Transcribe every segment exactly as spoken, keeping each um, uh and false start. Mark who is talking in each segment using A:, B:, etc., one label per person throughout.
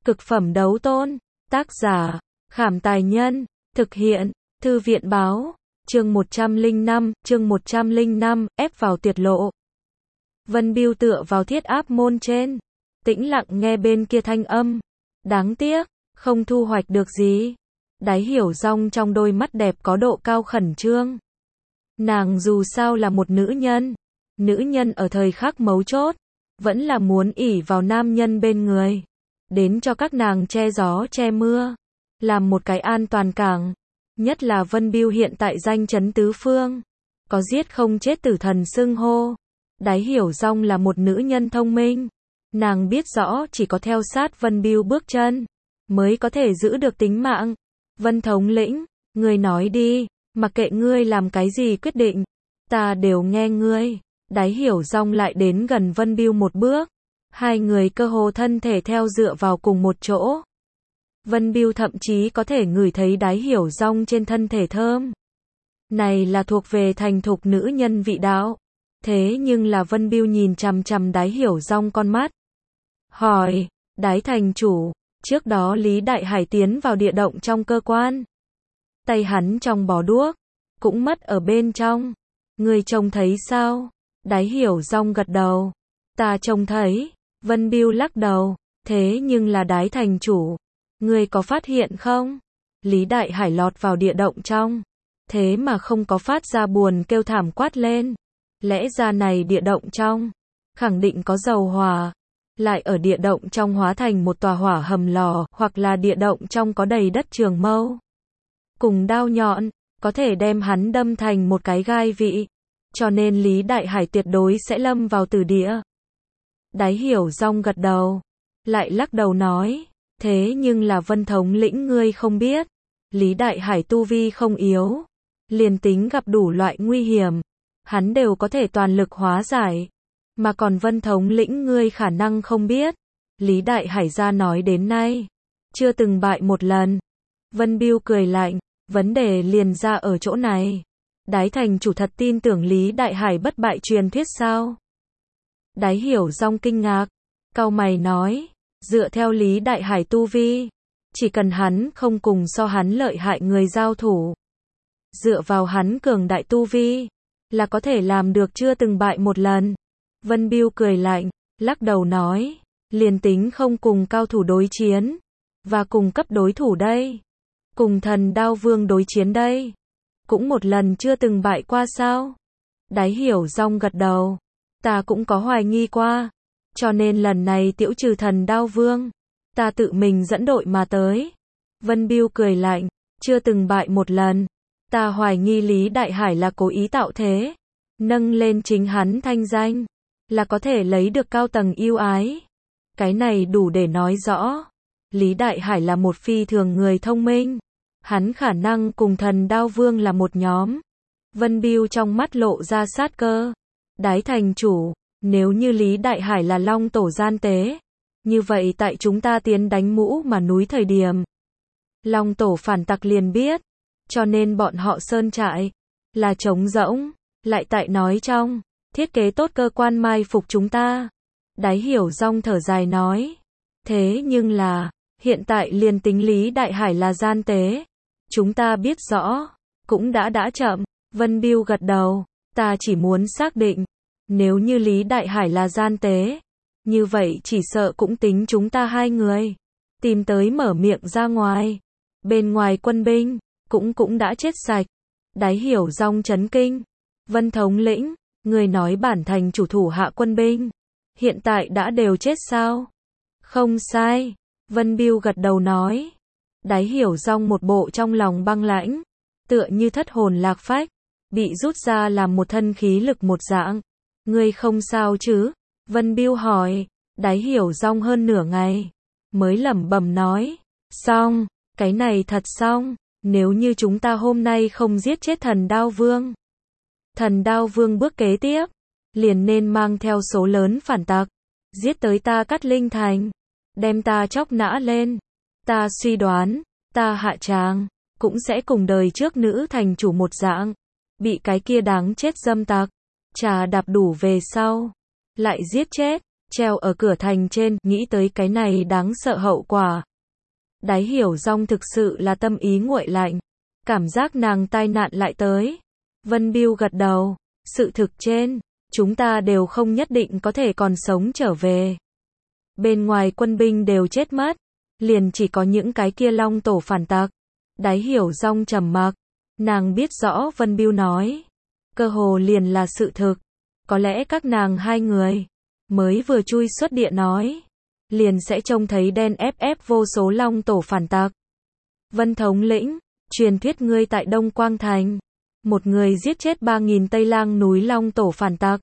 A: Cực phẩm đấu tôn. Tác giả, Khảm Tài Nhân. Thực hiện, Thư viện Báo. Chương một trăm lẻ năm, chương một trăm lẻ năm, ép vào tuyệt lộ. Vân Bưu tựa vào thiết áp môn trên, tĩnh lặng nghe bên kia thanh âm. Đáng tiếc, không thu hoạch được gì. Đáy hiểu rong trong đôi mắt đẹp có độ cao khẩn trương. Nàng dù sao là một nữ nhân. Nữ nhân ở thời khắc mấu chốt, vẫn là muốn ỷ vào nam nhân bên người. Đến cho các nàng che gió che mưa. Làm một cái an toàn cảng. Nhất là Vân Bưu hiện tại danh chấn tứ phương. Có giết không chết tử thần xưng hô. Đáy hiểu rong là một nữ nhân thông minh. Nàng biết rõ chỉ có theo sát Vân Bưu bước chân, mới có thể giữ được tính mạng. Vân thống lĩnh, ngươi nói đi, mặc kệ ngươi làm cái gì quyết định, ta đều nghe ngươi. Đáy hiểu rong lại đến gần Vân Bưu một bước. Hai người cơ hồ thân thể theo dựa vào cùng một chỗ. Vân Bưu thậm chí có thể ngửi thấy đáy hiểu rong trên thân thể thơm. Này là thuộc về thành thục nữ nhân vị đạo. Thế nhưng là Vân Bưu nhìn chằm chằm đáy hiểu rong con mắt. Hỏi, đáy thành chủ, trước đó Lý Đại Hải tiến vào địa động trong cơ quan. Tay hắn trong bó đuốc, cũng mất ở bên trong. Ngươi trông thấy sao? Đáy hiểu rong gật đầu. Ta trông thấy. Vân Bưu lắc đầu. Thế nhưng là đáy thành chủ, ngươi có phát hiện không? Lý Đại Hải lọt vào địa động trong. Thế mà không có phát ra buồn kêu thảm quát lên. Lẽ ra này địa động trong, khẳng định có dầu hỏa. Lại ở địa động trong hóa thành một tòa hỏa hầm lò, hoặc là địa động trong có đầy đất trường mâu. Cùng đao nhọn, có thể đem hắn đâm thành một cái gai vị. Cho nên Lý Đại Hải tuyệt đối sẽ lâm vào tử địa. Đáy hiểu rong gật đầu. Lại lắc đầu nói. Thế nhưng là Vân thống lĩnh ngươi không biết. Lý Đại Hải tu vi không yếu. Liền tính gặp đủ loại nguy hiểm, hắn đều có thể toàn lực hóa giải. Mà còn Vân thống lĩnh ngươi khả năng không biết. Lý Đại Hải ra nói đến nay, chưa từng bại một lần. Vân Bưu cười lạnh. Vấn đề liền ra ở chỗ này. Đái thành chủ thật tin tưởng Lý Đại Hải bất bại truyền thuyết sao? Đái hiểu rong kinh ngạc. Cau mày nói. Dựa theo Lý Đại Hải tu vi, chỉ cần hắn không cùng so hắn lợi hại người giao thủ, dựa vào hắn cường đại tu vi, là có thể làm được chưa từng bại một lần. Vân Bưu cười lạnh, lắc đầu nói. Liền tính không cùng cao thủ đối chiến, và cùng cấp đối thủ đây, cùng thần đao vương đối chiến đây, cũng một lần chưa từng bại qua sao? Đáy hiểu rong gật đầu. Ta cũng có hoài nghi qua. Cho nên lần này tiễu trừ thần đao vương, ta tự mình dẫn đội mà tới. Vân Bưu cười lạnh. Chưa từng bại một lần. Ta hoài nghi Lý Đại Hải là cố ý tạo thế, nâng lên chính hắn thanh danh, là có thể lấy được cao tầng yêu ái. Cái này đủ để nói rõ. Lý Đại Hải là một phi thường người thông minh. Hắn khả năng cùng thần đao vương là một nhóm. Vân Bưu trong mắt lộ ra sát cơ. Đái thành chủ, nếu như Lý Đại Hải là long tổ gian tế, như vậy tại chúng ta tiến đánh Mũ Mà núi thời điểm, long tổ phản tặc liền biết. Cho nên bọn họ sơn trại là trống rỗng, lại tại nói trong thiết kế tốt cơ quan mai phục chúng ta. Đáy hiểu rong thở dài nói. Thế nhưng là, hiện tại liền tính Lý Đại Hải là gian tế, chúng ta biết rõ, cũng đã đã chậm. Vân Bưu gật đầu. Ta chỉ muốn xác định, nếu như Lý Đại Hải là gian tế, như vậy chỉ sợ cũng tính chúng ta hai người tìm tới mở miệng ra ngoài. Bên ngoài quân binh cũng cũng đã chết sạch. Đáy hiểu rong chấn kinh. Vân thống lĩnh, người nói bản thành chủ thủ hạ quân binh hiện tại đã đều chết sao? Không sai. Vân Bưu gật đầu nói. Đáy hiểu rong một bộ trong lòng băng lãnh, tựa như thất hồn lạc phách, bị rút ra làm một thân khí lực một dạng. Ngươi không sao chứ? Vân Bưu hỏi. Đáy hiểu rong hơn nửa ngày mới lẩm bẩm nói. Xong, cái này thật xong. Nếu như chúng ta hôm nay không giết chết thần đao vương, thần đao vương bước kế tiếp liền nên mang theo số lớn phản tặc giết tới ta Cát Linh thành, đem ta chóc nã lên. Ta suy đoán, ta hạ tràng cũng sẽ cùng đời trước nữ thành chủ một dạng, bị cái kia đáng chết dâm tặc trà đạp đủ về sau, lại giết chết. treo ở cửa thành trên, nghĩ tới cái này đáng sợ hậu quả. Đáy hiểu rong thực sự là tâm ý nguội lạnh, cảm giác nàng tai nạn lại tới. Vân Bưu gật đầu, sự thực trên, chúng ta đều không nhất định có thể còn sống trở về. Bên ngoài quân binh đều chết mất, liền chỉ có những cái kia long tổ phản tặc. Đáy hiểu rong trầm mặc, nàng biết rõ Vân Bưu nói, cơ hồ liền là sự thực. Có lẽ các nàng hai người, mới vừa chui xuất địa nói, liền sẽ trông thấy đen ép ép vô số long tổ phản tặc. Vân thống lĩnh, truyền thuyết ngươi tại Đông Quang Thành, một người giết chết ba nghìn Tây Lang núi long tổ phản tặc.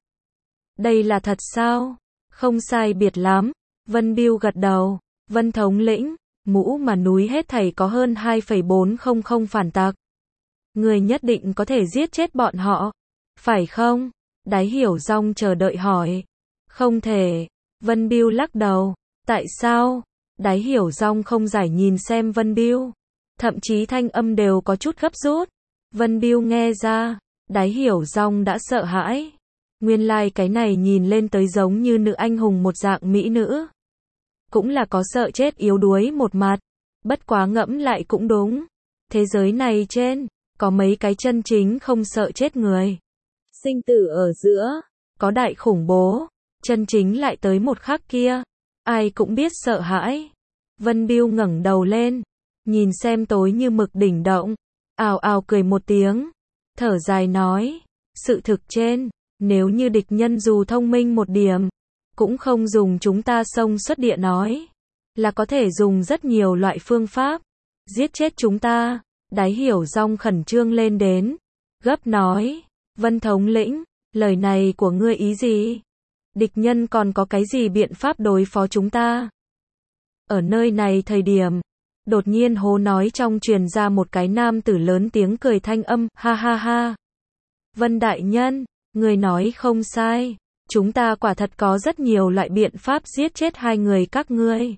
A: Đây là thật sao? Không sai biệt lắm. Vân Bưu gật đầu. Vân thống lĩnh, mũ mà núi hết thảy có hơn hai phẩy bốn không không phản tặc. Người nhất định có thể giết chết bọn họ, phải không? Đáy hiểu rong chờ đợi hỏi. Không thể. Vân Bưu lắc đầu. Tại sao? Đáy hiểu rong không giải nhìn xem Vân Bưu. Thậm chí thanh âm đều có chút gấp rút. Vân Bưu nghe ra, đáy hiểu rong đã sợ hãi. Nguyên lai like cái này nhìn lên tới giống như nữ anh hùng một dạng mỹ nữ. Cũng là có sợ chết yếu đuối một mặt. Bất quá ngẫm lại cũng đúng. Thế giới này trên, có mấy cái chân chính không sợ chết người. Sinh tử ở giữa, có đại khủng bố. Chân chính lại tới một khắc kia. Ai cũng biết sợ hãi. Vân Bưu ngẩng đầu lên, nhìn xem tối như mực đỉnh động, ào ào cười một tiếng, thở dài nói, sự thực trên, nếu như địch nhân dù thông minh một điểm, cũng không dùng chúng ta xông xuất địa nói, là có thể dùng rất nhiều loại phương pháp, giết chết chúng ta. Đáy hiểu rong khẩn trương lên đến, gấp nói, Vân thống lĩnh, lời này của ngươi ý gì? Địch nhân còn có cái gì biện pháp đối phó chúng ta? Ở nơi này thời điểm, đột nhiên hố nói trong truyền ra một cái nam tử lớn tiếng cười thanh âm, ha ha ha. Vân đại nhân, người nói không sai, chúng ta quả thật có rất nhiều loại biện pháp giết chết hai người các ngươi.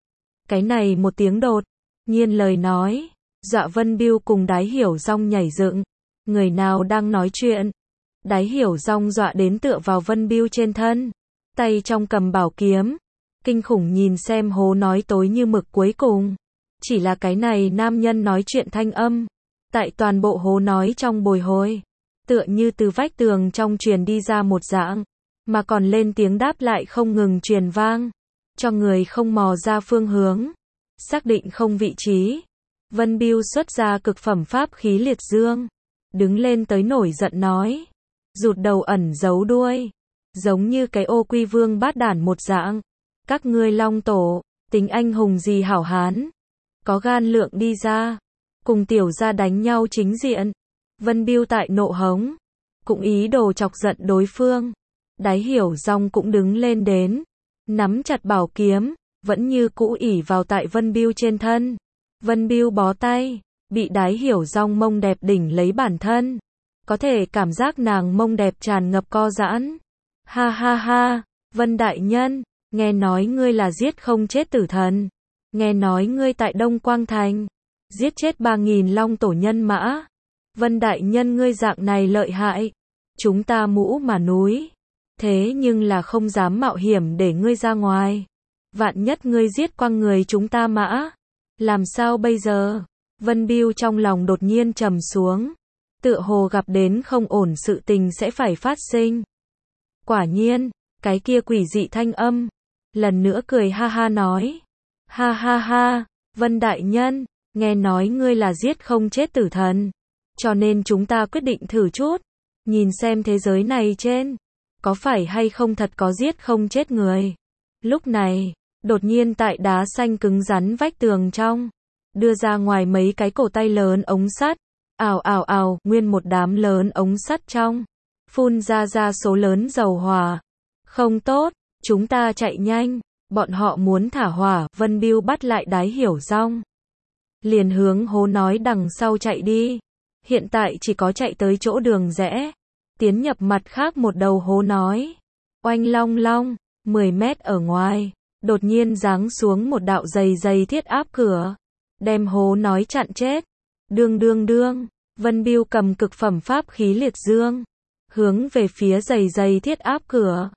A: Cái này một tiếng đột nhiên lời nói, dọa Vân Bưu cùng đáy hiểu rong nhảy dựng. Người nào đang nói chuyện? Đáy hiểu rong dọa đến tựa vào Vân Bưu trên thân, tay trong cầm bảo kiếm, kinh khủng nhìn xem hố nói tối như mực cuối cùng. Chỉ là cái này nam nhân nói chuyện thanh âm, tại toàn bộ hố nói trong bồi hồi, tựa như từ vách tường trong truyền đi ra một dạng, mà còn lên tiếng đáp lại không ngừng truyền vang, cho người không mò ra phương hướng, xác định không vị trí. Vân Bưu xuất ra cực phẩm pháp khí liệt dương, đứng lên tới nổi giận nói, rụt đầu ẩn giấu đuôi, giống như cái ô quy vương bát đản một dạng. Các ngươi long tổ, tính anh hùng gì hảo hán, có gan lượng đi ra, cùng tiểu gia đánh nhau chính diện. Vân Bưu tại nộ hống, cũng ý đồ chọc giận đối phương. Đáy hiểu rong cũng đứng lên đến, nắm chặt bảo kiếm, vẫn như cũ ỷ vào tại Vân Bưu trên thân. Vân Bưu bó tay, bị đáy hiểu rong mông đẹp đỉnh lấy bản thân, có thể cảm giác nàng mông đẹp tràn ngập co giãn. Ha ha ha, Vân đại nhân, nghe nói ngươi là giết không chết tử thần, nghe nói ngươi tại Đông Quang Thành, giết chết ba nghìn long tổ nhân mã. Vân đại nhân ngươi dạng này lợi hại, chúng ta mũ mà núi, thế nhưng là không dám mạo hiểm để ngươi ra ngoài. Vạn nhất ngươi giết quăng người chúng ta mã, làm sao bây giờ? Vân Bưu trong lòng đột nhiên trầm xuống, tựa hồ gặp đến không ổn sự tình sẽ phải phát sinh. Quả nhiên, cái kia quỷ dị thanh âm, lần nữa cười ha ha nói, ha ha ha, Vân đại nhân, nghe nói ngươi là giết không chết tử thần, cho nên chúng ta quyết định thử chút, nhìn xem thế giới này trên, có phải hay không thật có giết không chết người. Lúc này, đột nhiên tại đá xanh cứng rắn vách tường trong, đưa ra ngoài mấy cái cổ tay lớn ống sắt, ào ào ào, nguyên một đám lớn ống sắt trong, phun ra ra số lớn dầu hỏa. Không tốt, chúng ta chạy nhanh, bọn họ muốn thả hỏa. Vân Bưu bắt lại đáy hiểu rong, liền hướng hố nói đằng sau chạy đi. Hiện tại chỉ có chạy tới chỗ đường rẽ, tiến nhập mặt khác một đầu hố nói. Oanh long long, mười mét ở ngoài, đột nhiên giáng xuống một đạo dày dày thiết áp cửa, đem hố nói chặn chết. Đương đương đương, Vân Bưu cầm cực phẩm pháp khí liệt dương, hướng về phía dày dày thiết áp cửa,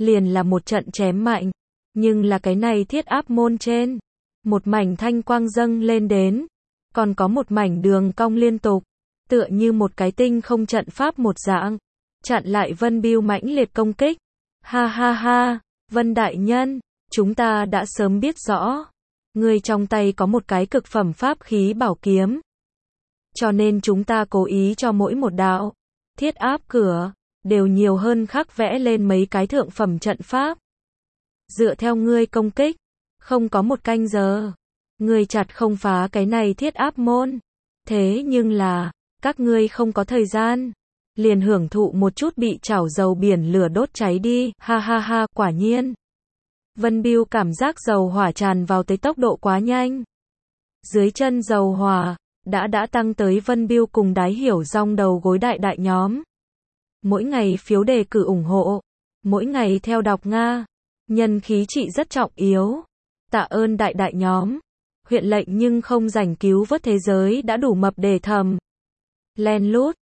A: liền là một trận chém mạnh. Nhưng là cái này thiết áp môn trên, một mảnh thanh quang dâng lên đến, còn có một mảnh đường cong liên tục, tựa như một cái tinh không trận pháp một dạng, chặn lại Vân Bưu mãnh liệt công kích. Ha ha ha, Vân đại nhân, chúng ta đã sớm biết rõ, ngươi trong tay có một cái cực phẩm pháp khí bảo kiếm. Cho nên chúng ta cố ý cho mỗi một đạo thiết áp cửa, đều nhiều hơn khắc vẽ lên mấy cái thượng phẩm trận pháp. Dựa theo ngươi công kích, không có một canh giờ, ngươi chặt không phá cái này thiết áp môn. Thế nhưng là, các ngươi không có thời gian, liền hưởng thụ một chút bị chảo dầu biển lửa đốt cháy đi, ha ha ha, quả nhiên. Vân Bưu cảm giác dầu hỏa tràn vào tới tốc độ quá nhanh. Dưới chân dầu hỏa, đã đã tăng tới Vân Bưu cùng Đái Hiểu Rong đầu gối đại đại nhóm. Mỗi ngày phiếu đề cử ủng hộ, mỗi ngày theo đọc Nga, nhân khí trị rất trọng yếu. Tạ ơn đại đại nhóm. Huyện lệnh nhưng không rảnh cứu vớt thế giới đã đủ mập để thầm. Len lút,